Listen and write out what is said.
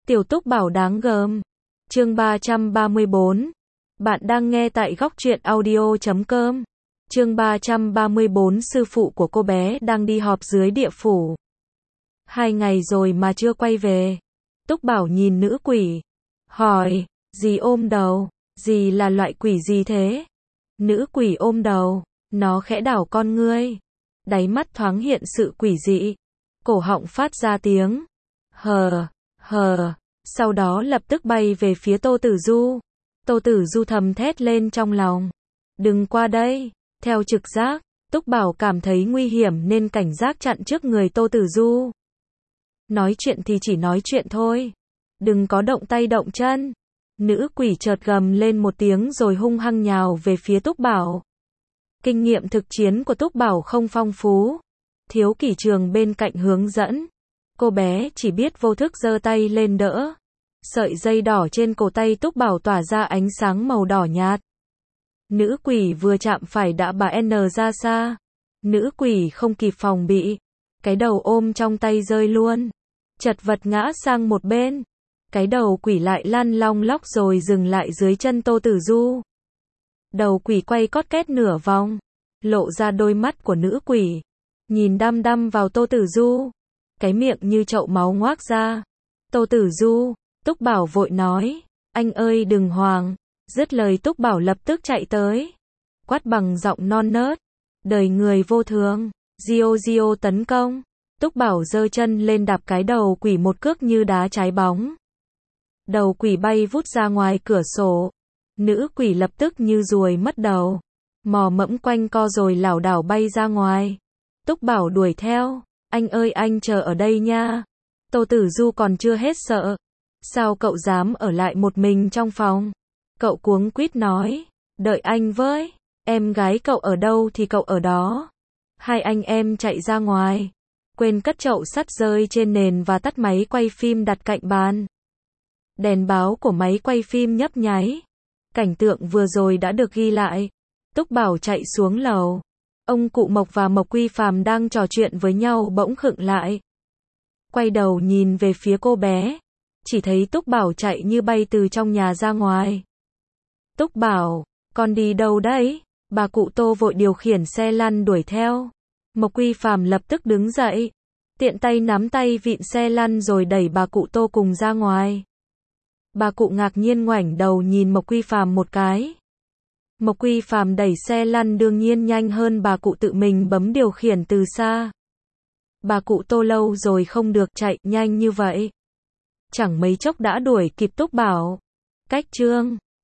Tiểu Túc Bảo đáng gờm. Chương 334. Bạn đang nghe tại góc truyện audio.com. Chương 334. Sư phụ của cô bé đang đi họp dưới địa phủ. 2 ngày rồi mà chưa quay về. Túc Bảo nhìn nữ quỷ, hỏi, dì ôm đầu, dì là loại quỷ gì thế? Nữ quỷ ôm đầu, nó khẽ đảo con ngươi, đáy mắt thoáng hiện sự quỷ dị, cổ họng phát ra tiếng hờ, hờ, sau đó lập tức bay về phía Tô Tử Du. Tô Tử Du thầm thét lên trong lòng, đừng qua đây. Theo trực giác, Túc Bảo cảm thấy nguy hiểm nên cảnh giác chặn trước người Tô Tử Du. Nói chuyện thì chỉ nói chuyện thôi, đừng có động tay động chân. Nữ quỷ chợt gầm lên một tiếng rồi hung hăng nhào về phía Túc Bảo. Kinh nghiệm thực chiến của Túc Bảo không phong phú, thiếu kỷ trường bên cạnh hướng dẫn. Cô bé chỉ biết vô thức giơ tay lên đỡ. Sợi dây đỏ trên cổ tay Túc Bảo tỏa ra ánh sáng màu đỏ nhạt. Nữ quỷ vừa chạm phải đã bà N ra xa. Nữ quỷ không kịp phòng bị, cái đầu ôm trong tay rơi luôn, chật vật ngã sang một bên. Cái đầu quỷ lại lăn long lóc rồi dừng lại dưới chân Tô Tử Du. Đầu quỷ quay cót két nửa vòng, lộ ra đôi mắt của nữ quỷ, nhìn đăm đăm vào Tô Tử Du, cái miệng như chậu máu ngoác ra. Tô Tử Du, Túc Bảo vội nói, anh ơi đừng hoảng. Dứt lời Túc Bảo lập tức chạy tới, quát bằng giọng non nớt, đời người vô thường, Gio Gio tấn công. Túc Bảo giơ chân lên đạp cái đầu quỷ một cước như đá trái bóng. Đầu quỷ bay vút ra ngoài cửa sổ. Nữ quỷ lập tức như ruồi mất đầu, mò mẫm quanh co rồi lảo đảo bay ra ngoài. Túc Bảo đuổi theo, anh ơi anh chờ ở đây nha. Tô Tử Du còn chưa hết sợ, sao cậu dám ở lại một mình trong phòng? Cậu cuống quýt nói, đợi anh với, em gái cậu ở đâu thì cậu ở đó. Hai anh em chạy ra ngoài, quên cất chậu sắt rơi trên nền và tắt máy quay phim đặt cạnh bàn. Đèn báo của máy quay phim nhấp nháy. Cảnh tượng vừa rồi đã được ghi lại. Túc Bảo chạy xuống lầu. Ông cụ Mộc và Mộc Quy Phàm đang trò chuyện với nhau bỗng khựng lại. Quay đầu nhìn về phía cô bé, chỉ thấy Túc Bảo chạy như bay từ trong nhà ra ngoài. Túc Bảo, con đi đâu đấy? Bà cụ Tô vội điều khiển xe lăn đuổi theo. Mộc Quy Phàm lập tức đứng dậy, tiện tay nắm tay vịn xe lăn rồi đẩy bà cụ Tô cùng ra ngoài. Bà cụ ngạc nhiên ngoảnh đầu nhìn Mộc Quy Phàm một cái. Mộc Quy Phàm đẩy xe lăn đương nhiên nhanh hơn bà cụ tự mình bấm điều khiển từ xa. Bà cụ Tô lâu rồi không được chạy nhanh như vậy. Chẳng mấy chốc đã đuổi kịp Túc Bảo. Cách chương